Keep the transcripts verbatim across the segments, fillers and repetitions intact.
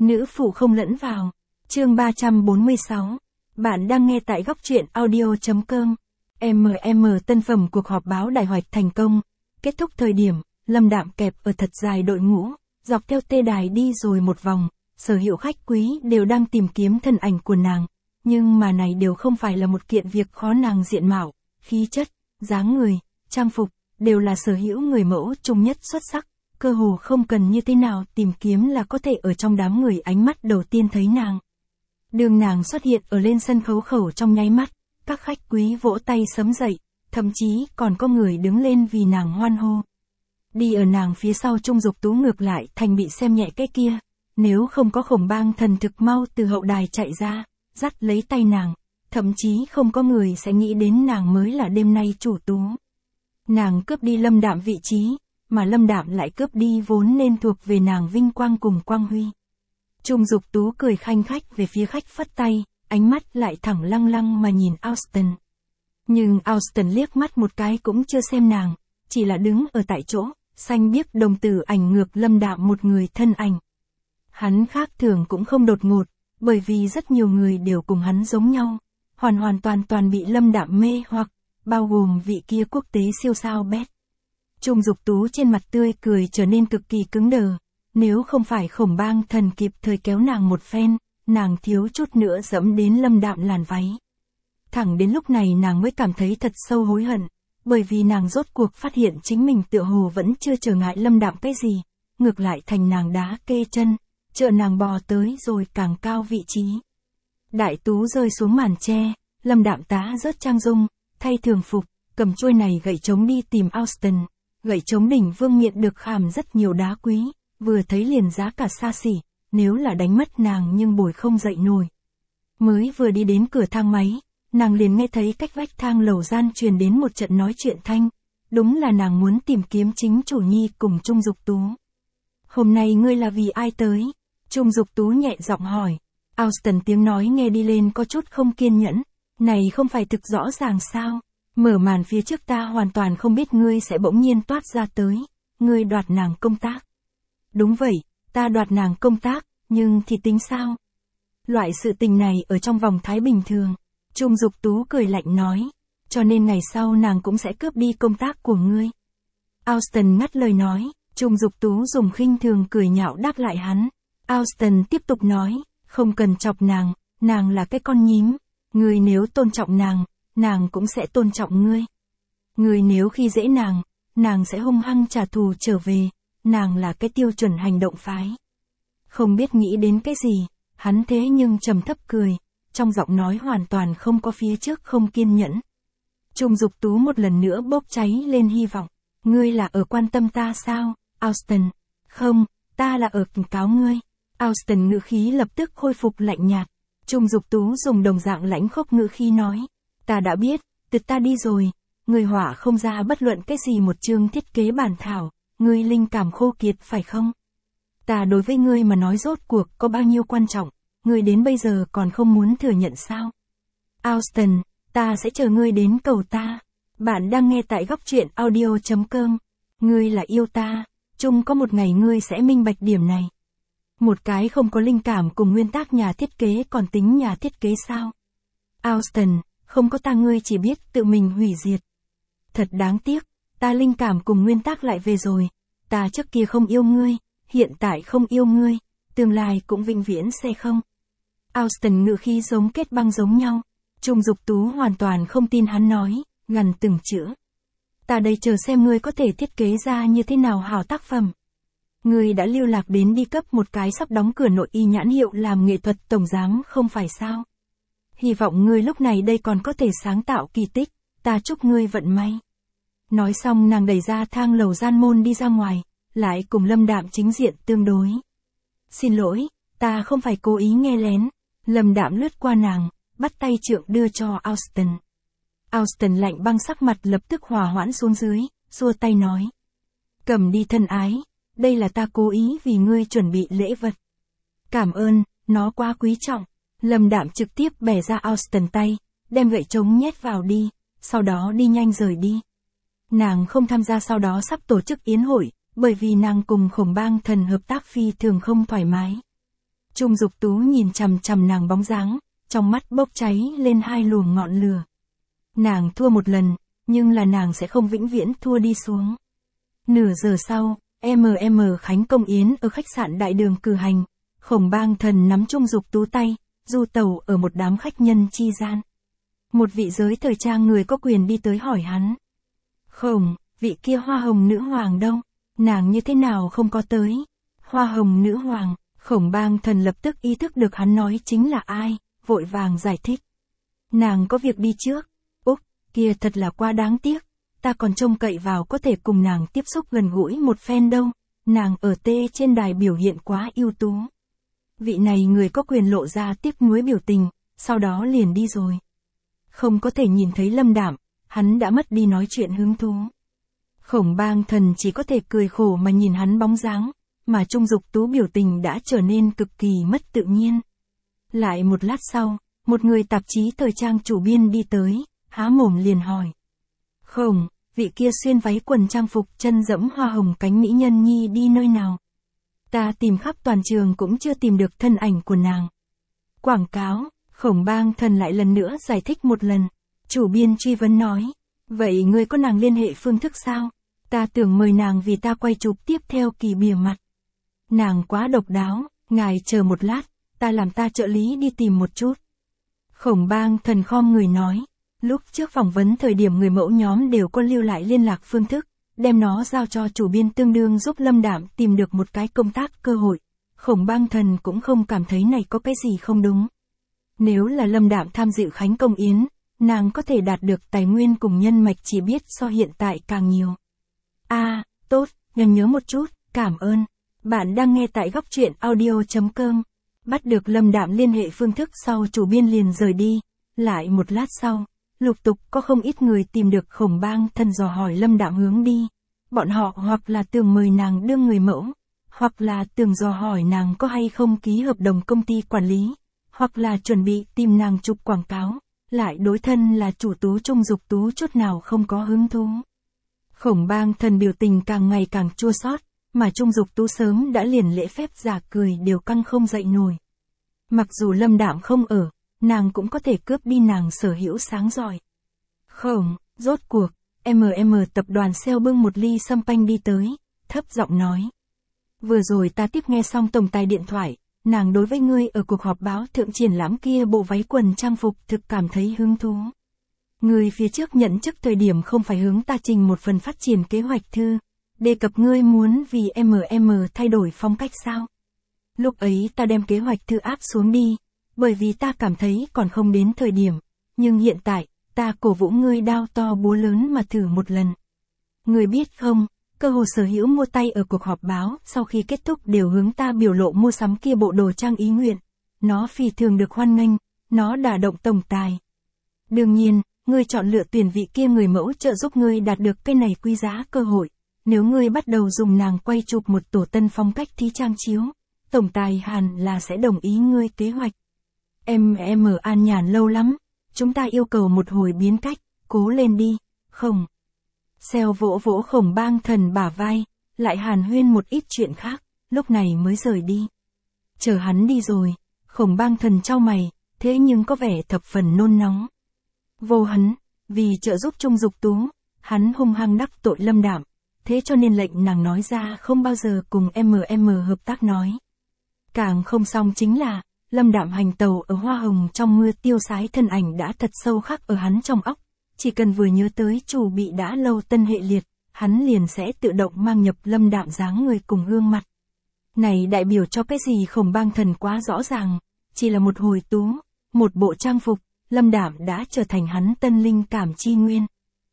Nữ phụ không lẫn vào. Chương ba trăm bốn mươi sáu. Bạn đang nghe tại góc truyện audio.com. em em tân phẩm cuộc họp báo đại hoạch thành công. Kết thúc thời điểm, Lâm Đạm kẹp ở thật dài đội ngũ, dọc theo tê đài đi rồi một vòng, sở hữu khách quý đều đang tìm kiếm thân ảnh của nàng. Nhưng mà này đều không phải là một kiện việc khó. Nàng diện mạo, khí chất, dáng người, trang phục, đều là sở hữu người mẫu trung nhất xuất sắc. Cơ hồ không cần như thế nào tìm kiếm là có thể ở trong đám người ánh mắt đầu tiên thấy nàng. Đường nàng xuất hiện ở lên sân khấu khẩu trong nháy mắt, các khách quý vỗ tay sớm dậy, thậm chí còn có người đứng lên vì nàng hoan hô. Đi ở nàng phía sau Trung Dục Tú ngược lại thành bị xem nhẹ cái kia, nếu không có Khổng Bang thần thực mau từ hậu đài chạy ra, dắt lấy tay nàng, thậm chí không có người sẽ nghĩ đến nàng mới là đêm nay chủ tú. Nàng cướp đi Lâm Đạm vị trí, mà Lâm Đạm lại cướp đi vốn nên thuộc về nàng vinh quang cùng quang huy. Trung Dục Tú cười khanh khách về phía khách phất tay, ánh mắt lại thẳng lăng lăng mà nhìn Austin. Nhưng Austin liếc mắt một cái cũng chưa xem nàng, chỉ là đứng ở tại chỗ, xanh biếc đồng tử ảnh ngược Lâm Đạm một người thân ảnh. Hắn khác thường cũng không đột ngột, bởi vì rất nhiều người đều cùng hắn giống nhau, hoàn hoàn toàn toàn bị Lâm Đạm mê hoặc, bao gồm vị kia quốc tế siêu sao Beth. Trung Dục Tú trên mặt tươi cười trở nên cực kỳ cứng đờ, nếu không phải Khổng Bang thần kịp thời kéo nàng một phen, nàng thiếu chút nữa dẫm đến Lâm Đạm làn váy. Thẳng đến lúc này nàng mới cảm thấy thật sâu hối hận, bởi vì nàng rốt cuộc phát hiện chính mình tựa hồ vẫn chưa trở ngại Lâm Đạm cái gì, ngược lại thành nàng đá kê chân, trợ nàng bò tới rồi càng cao vị trí. Đại tú rơi xuống màn tre, Lâm Đạm tá rớt trang dung, thay thường phục, cầm chuôi này gậy trống đi tìm Austin. Gậy trống đỉnh vương miện được khảm rất nhiều đá quý, vừa thấy liền giá cả xa xỉ, nếu là đánh mất nàng nhưng bồi không dậy nổi. Mới vừa đi đến cửa thang máy, nàng liền nghe thấy cách vách thang lầu gian truyền đến một trận nói chuyện thanh, đúng là nàng muốn tìm kiếm chính chủ nhi cùng Trung Dục Tú. Hôm nay ngươi là vì ai tới? Trung Dục Tú nhẹ giọng hỏi. Austin tiếng nói nghe đi lên có chút không kiên nhẫn, này không phải thực rõ ràng sao? Mở màn phía trước ta hoàn toàn không biết ngươi sẽ bỗng nhiên toát ra tới, ngươi đoạt nàng công tác. Đúng vậy, ta đoạt nàng công tác, nhưng thì tính sao? Loại sự tình này ở trong vòng thái bình thường. Trung Dục Tú cười lạnh nói, cho nên ngày sau nàng cũng sẽ cướp đi công tác của ngươi. Austin ngắt lời nói, Trung Dục Tú dùng khinh thường cười nhạo đáp lại hắn. Austin tiếp tục nói, không cần chọc nàng, nàng là cái con nhím, ngươi nếu tôn trọng nàng, nàng cũng sẽ tôn trọng ngươi. Ngươi nếu khi dễ nàng, nàng sẽ hung hăng trả thù trở về, nàng là cái tiêu chuẩn hành động phái. Không biết nghĩ đến cái gì, hắn thế nhưng trầm thấp cười, trong giọng nói hoàn toàn không có phía trước không kiên nhẫn. Trung Dục Tú một lần nữa bốc cháy lên hy vọng, ngươi là ở quan tâm ta sao, Austin? Không, ta là ở cảnh cáo ngươi. Austin ngữ khí lập tức khôi phục lạnh nhạt. Trung Dục Tú dùng đồng dạng lãnh khốc ngữ khí nói, ta đã biết, từ ta đi rồi, ngươi họa không ra bất luận cái gì một chương thiết kế bản thảo, ngươi linh cảm khô kiệt phải không? Ta đối với ngươi mà nói rốt cuộc có bao nhiêu quan trọng, ngươi đến bây giờ còn không muốn thừa nhận sao? Austin, ta sẽ chờ ngươi đến cầu ta. Bạn đang nghe tại góc truyện audio.com. Ngươi là yêu ta, chung có một ngày ngươi sẽ minh bạch điểm này. Một cái không có linh cảm cùng nguyên tắc nhà thiết kế còn tính nhà thiết kế sao? Austin, không có ta ngươi chỉ biết tự mình hủy diệt. Thật đáng tiếc, ta linh cảm cùng nguyên tắc lại về rồi. Ta trước kia không yêu ngươi, hiện tại không yêu ngươi, tương lai cũng vĩnh viễn sẽ không. Austin ngữ khí giống kết băng giống nhau. Trung Dục Tú hoàn toàn không tin hắn nói, gần từng chữ. Ta đây chờ xem ngươi có thể thiết kế ra như thế nào hảo tác phẩm. Ngươi đã lưu lạc đến đi cấp một cái sắp đóng cửa nội y nhãn hiệu làm nghệ thuật tổng giám không phải sao? Hy vọng ngươi lúc này đây còn có thể sáng tạo kỳ tích, ta chúc ngươi vận may. Nói xong nàng đẩy ra thang lầu gian môn đi ra ngoài, lại cùng Lâm Đạm chính diện tương đối. Xin lỗi, ta không phải cố ý nghe lén. Lâm Đạm lướt qua nàng, bắt tay trượng đưa cho Austin. Austin lạnh băng sắc mặt lập tức hòa hoãn xuống dưới, xua tay nói. Cầm đi thân ái, đây là ta cố ý vì ngươi chuẩn bị lễ vật. Cảm ơn, nó quá quý trọng. Lâm Đạm trực tiếp bẻ ra Austin tay, đem gậy trống nhét vào đi, sau đó đi nhanh rời đi. Nàng không tham gia sau đó sắp tổ chức yến hội, bởi vì nàng cùng Khổng Bang thần hợp tác phi thường không thoải mái. Trung Dục Tú nhìn chằm chằm nàng bóng dáng, trong mắt bốc cháy lên hai luồng ngọn lửa. Nàng thua một lần, nhưng là nàng sẽ không vĩnh viễn thua đi xuống. Nửa giờ sau, em em Khánh Công Yến ở khách sạn Đại Đường cử hành, Khổng Bang Thần nắm Trung Dục Tú tay, du tẩu ở một đám khách nhân chi gian. Một vị giới thời trang người có quyền đi tới hỏi hắn. Khổng, vị kia hoa hồng nữ hoàng đâu? Nàng như thế nào không có tới? Hoa hồng nữ hoàng, Khổng Bang Thần lập tức ý thức được hắn nói chính là ai, vội vàng giải thích. Nàng có việc đi trước. Úc, kia thật là quá đáng tiếc. Ta còn trông cậy vào có thể cùng nàng tiếp xúc gần gũi một phen đâu. Nàng ở tê trên đài biểu hiện quá ưu tú. Vị này người có quyền lộ ra tiếc nuối biểu tình, sau đó liền đi rồi. Không có thể nhìn thấy Lâm Đạm, hắn đã mất đi nói chuyện hứng thú. Khổng Bang Thần chỉ có thể cười khổ mà nhìn hắn bóng dáng, mà Trung Dục Tú biểu tình đã trở nên cực kỳ mất tự nhiên. Lại một lát sau, một người tạp chí thời trang chủ biên đi tới, há mồm liền hỏi. Khổng, vị kia xuyên váy quần trang phục chân dẫm hoa hồng cánh mỹ nhân nhi đi nơi nào? Ta tìm khắp toàn trường cũng chưa tìm được thân ảnh của nàng. Quảng cáo, Khổng Bang Thần lại lần nữa giải thích một lần. Chủ biên truy vấn nói. Vậy ngươi có nàng liên hệ phương thức sao? Ta tưởng mời nàng vì ta quay chụp tiếp theo kỳ bìa mặt. Nàng quá độc đáo, ngài chờ một lát, ta làm ta trợ lý đi tìm một chút. Khổng Bang Thần khom người nói. Lúc trước phỏng vấn thời điểm người mẫu nhóm đều có lưu lại liên lạc phương thức, đem nó giao cho chủ biên tương đương giúp Lâm Đạm tìm được một cái công tác cơ hội. Khổng Bang Thần cũng không cảm thấy này có cái gì không đúng. Nếu là Lâm Đạm tham dự Khánh Công Yến, nàng có thể đạt được tài nguyên cùng nhân mạch chỉ biết so hiện tại càng nhiều. A, à, tốt, nhầm nhớ một chút, cảm ơn. Bạn đang nghe tại góc truyện audio chấm com. Bắt được Lâm Đạm liên hệ phương thức sau chủ biên liền rời đi. Lại một lát sau, lục tục có không ít người tìm được Khổng Bang Thần dò hỏi Lâm Đạm hướng đi. Bọn họ hoặc là tưởng mời nàng đương người mẫu, hoặc là tưởng dò hỏi nàng có hay không ký hợp đồng công ty quản lý, hoặc là chuẩn bị tìm nàng chụp quảng cáo, lại đối thân là chủ Tú Trung Dục Tú chút nào không có hứng thú. Khổng Bang Thần biểu tình càng ngày càng chua xót, mà Trung Dục Tú sớm đã liền lễ phép giả cười đều căng không dậy nổi. Mặc dù Lâm Đạm không ở, nàng cũng có thể cướp đi nàng sở hữu sáng giỏi. Khổng, rốt cuộc, em em tập đoàn sale bưng một ly sâm panh đi tới, thấp giọng nói. Vừa rồi ta tiếp nghe xong tổng tài điện thoại, nàng đối với ngươi ở cuộc họp báo thượng triển lãm kia bộ váy quần trang phục thực cảm thấy hứng thú. Ngươi phía trước nhận chức thời điểm không phải hướng ta trình một phần phát triển kế hoạch thư, đề cập ngươi muốn vì em em thay đổi phong cách sao? Lúc ấy ta đem kế hoạch thư áp xuống đi, bởi vì ta cảm thấy còn không đến thời điểm, nhưng hiện tại, ta cổ vũ ngươi đao to búa lớn mà thử một lần. Ngươi biết không, cơ hồ sở hữu mua tay ở cuộc họp báo sau khi kết thúc đều hướng ta biểu lộ mua sắm kia bộ đồ trang ý nguyện. Nó phi thường được hoan nghênh, nó đả động tổng tài. Đương nhiên, ngươi chọn lựa tuyển vị kia người mẫu trợ giúp ngươi đạt được cái này quý giá cơ hội. Nếu ngươi bắt đầu dùng nàng quay chụp một tổ tân phong cách thí trang chiếu, tổng tài hẳn là sẽ đồng ý ngươi kế hoạch. Em em an nhàn lâu lắm, chúng ta yêu cầu một hồi biến cách, cố lên đi, không. Xeo vỗ vỗ Khổng Bang Thần bả vai, lại hàn huyên một ít chuyện khác, lúc này mới rời đi. Chờ hắn đi rồi, Khổng Bang Thần chau mày, thế nhưng có vẻ thập phần nôn nóng. Vô hắn, vì trợ giúp Trung Dục Tú, hắn hung hăng đắc tội Lâm Đạm, thế cho nên lệnh nàng nói ra không bao giờ cùng em em hợp tác nói. Càng không xong chính là, Lâm Đạm hành tàu ở hoa hồng trong mưa tiêu sái thân ảnh đã thật sâu khắc ở hắn trong óc, chỉ cần vừa nhớ tới chủ bị đã lâu tân hệ liệt, hắn liền sẽ tự động mang nhập Lâm Đạm dáng người cùng gương mặt. Này đại biểu cho cái gì Khổng Bang Thần quá rõ ràng, chỉ là một hồi tú, một bộ trang phục, Lâm Đạm đã trở thành hắn tân linh cảm chi nguyên.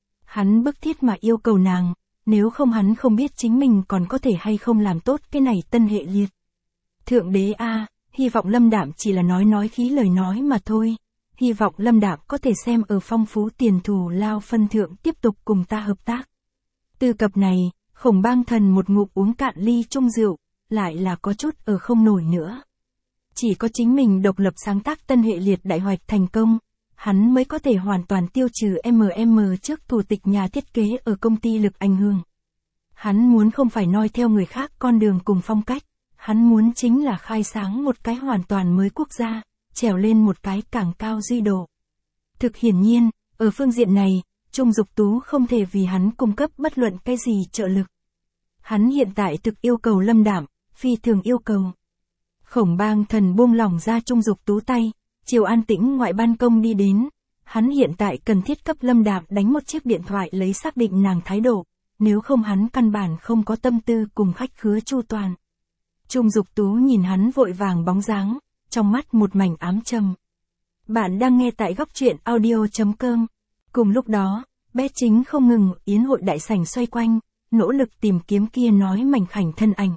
Hắn bức thiết mà yêu cầu nàng, nếu không hắn không biết chính mình còn có thể hay không làm tốt cái này tân hệ liệt. Thượng đế a, hy vọng Lâm Đạm chỉ là nói nói khí lời nói mà thôi. Hy vọng Lâm Đạm có thể xem ở phong phú tiền thù lao phân thượng tiếp tục cùng ta hợp tác. Từ cập này, Khổng Bang Thần một ngụm uống cạn ly chung rượu, lại là có chút ở không nổi nữa. Chỉ có chính mình độc lập sáng tác tân hệ liệt đại hoạch thành công, hắn mới có thể hoàn toàn tiêu trừ em em trước thủ tịch nhà thiết kế ở công ty lực ảnh hưởng. Hắn muốn không phải noi theo người khác con đường cùng phong cách, Hắn muốn chính là khai sáng một cái hoàn toàn mới quốc gia, trèo lên một cái càng cao duy độ. Thực hiển nhiên, ở phương diện này, Trung Dục Tú không thể vì hắn cung cấp bất luận cái gì trợ lực. Hắn hiện tại thực yêu cầu Lâm Đạm, phi thường yêu cầu. Khổng Bang Thần buông lỏng ra Trung Dục Tú tay, chiều an tĩnh ngoại ban công đi đến. Hắn hiện tại cần thiết cấp Lâm Đạm đánh một chiếc điện thoại lấy xác định nàng thái độ, nếu không hắn căn bản không có tâm tư cùng khách khứa chu toàn. Trung Dục Tú nhìn hắn vội vàng bóng dáng, trong mắt một mảnh ám trầm. Bạn đang nghe tại góc truyện audio chấm com. Cùng lúc đó, bé chính không ngừng yến hội đại sảnh xoay quanh, nỗ lực tìm kiếm kia nói mảnh khảnh thân ảnh.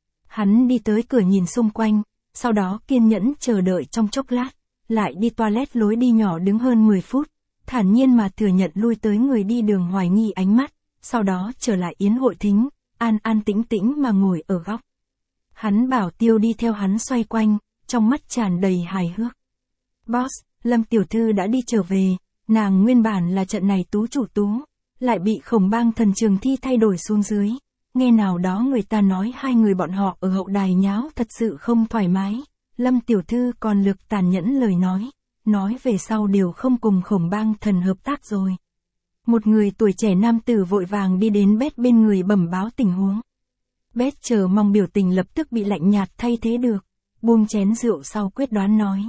Hắn đi tới cửa nhìn xung quanh, sau đó kiên nhẫn chờ đợi trong chốc lát, lại đi toilet lối đi nhỏ đứng hơn mười phút, thản nhiên mà thừa nhận lui tới người đi đường hoài nghi ánh mắt, sau đó trở lại yến hội thính, an an tĩnh tĩnh mà ngồi ở góc. Hắn bảo Tiêu đi theo hắn xoay quanh, trong mắt tràn đầy hài hước. Boss, Lâm tiểu thư đã đi trở về, nàng nguyên bản là trận này tú chủ tú, lại bị Khổng Bang Thần Trường Thi thay đổi xuống dưới. Nghe nào đó người ta nói hai người bọn họ ở hậu đài nháo thật sự không thoải mái. Lâm tiểu thư còn lược tàn nhẫn lời nói, nói về sau đều không cùng Khổng Bang Thần hợp tác rồi. Một người tuổi trẻ nam tử vội vàng đi đến Bét bên người bẩm báo tình huống. Bét chờ mong biểu tình lập tức bị lạnh nhạt thay thế được, buông chén rượu sau quyết đoán nói.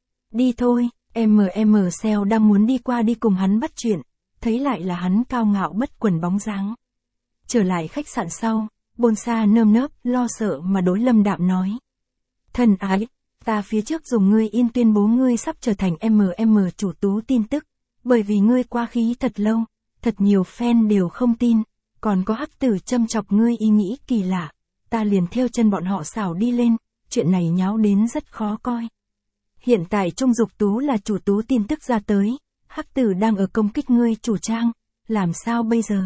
Đi thôi, em em Seo đang muốn đi qua đi cùng hắn bắt chuyện, thấy lại là hắn cao ngạo bất quần bóng dáng. Trở lại khách sạn sau, Bôn Sa nơm nớp, lo sợ mà đối Lâm Đạm nói. Thân ái, ta phía trước dùng ngươi in tuyên bố ngươi sắp trở thành em em chủ tú tin tức, bởi vì ngươi qua khí thật lâu, thật nhiều fan đều không tin, còn có hắc tử châm chọc ngươi ý nghĩ kỳ lạ, ta liền theo chân bọn họ xảo đi lên, chuyện này nháo đến rất khó coi. Hiện tại Trung Dục Tú là chủ tú tin tức ra tới, hắc tử đang ở công kích ngươi chủ trang, làm sao bây giờ?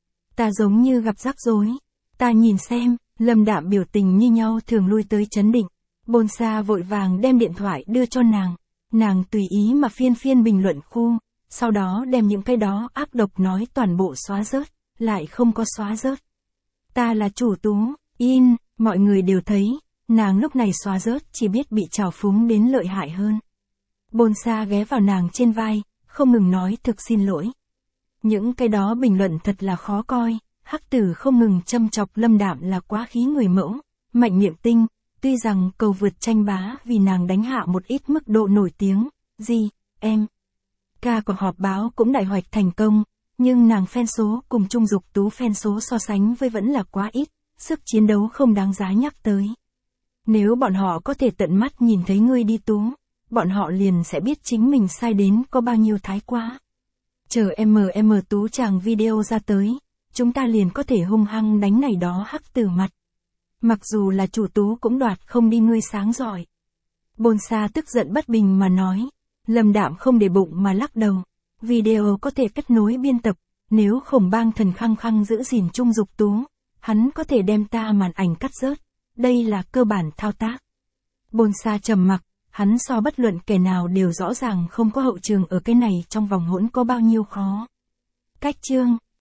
Ta giống như gặp rắc rối, ta nhìn xem, Lâm Đạm biểu tình như nhau thường lui tới chấn định, Bôn Sa vội vàng đem điện thoại đưa cho nàng, nàng tùy ý mà phiên phiên bình luận khu, sau đó đem những cái đó ác độc nói toàn bộ xóa rớt, lại không có xóa rớt. Ta là chủ tú, in, mọi người đều thấy, nàng lúc này xóa rớt chỉ biết bị trào phúng đến lợi hại hơn. Bôn Sa ghé vào nàng trên vai, không ngừng nói thực xin lỗi. Những cái đó bình luận thật là khó coi, hắc tử không ngừng châm chọc Lâm Đạm là quá khí người mẫu, mạnh miệng tinh, tuy rằng cầu vượt tranh bá vì nàng đánh hạ một ít mức độ nổi tiếng, gì, em. Ca của họp báo cũng đại hoạch thành công, nhưng nàng fan số cùng Trung Dục Tú fan số so sánh với vẫn là quá ít, sức chiến đấu không đáng giá nhắc tới. Nếu bọn họ có thể tận mắt nhìn thấy ngươi đi tú, bọn họ liền sẽ biết chính mình sai đến có bao nhiêu thái quá. Chờ em em tú chàng video ra tới, chúng ta liền có thể hung hăng đánh này đó hắc tử mặt. Mặc dù là chủ tú cũng đoạt không đi ngươi sáng giỏi. Bôn Sa tức giận bất bình mà nói. Lâm Đạm không để bụng mà lắc đầu. Video có thể kết nối biên tập, nếu Khổng Bang Thần khăng khăng giữ gìn Trung Dục Tú, hắn có thể đem ta màn ảnh cắt rớt. Đây là cơ bản thao tác. Bôn Sa trầm mặc, hắn so bất luận kẻ nào đều rõ ràng không có hậu trường ở cái này trong vòng hỗn có bao nhiêu khó. Cách chương,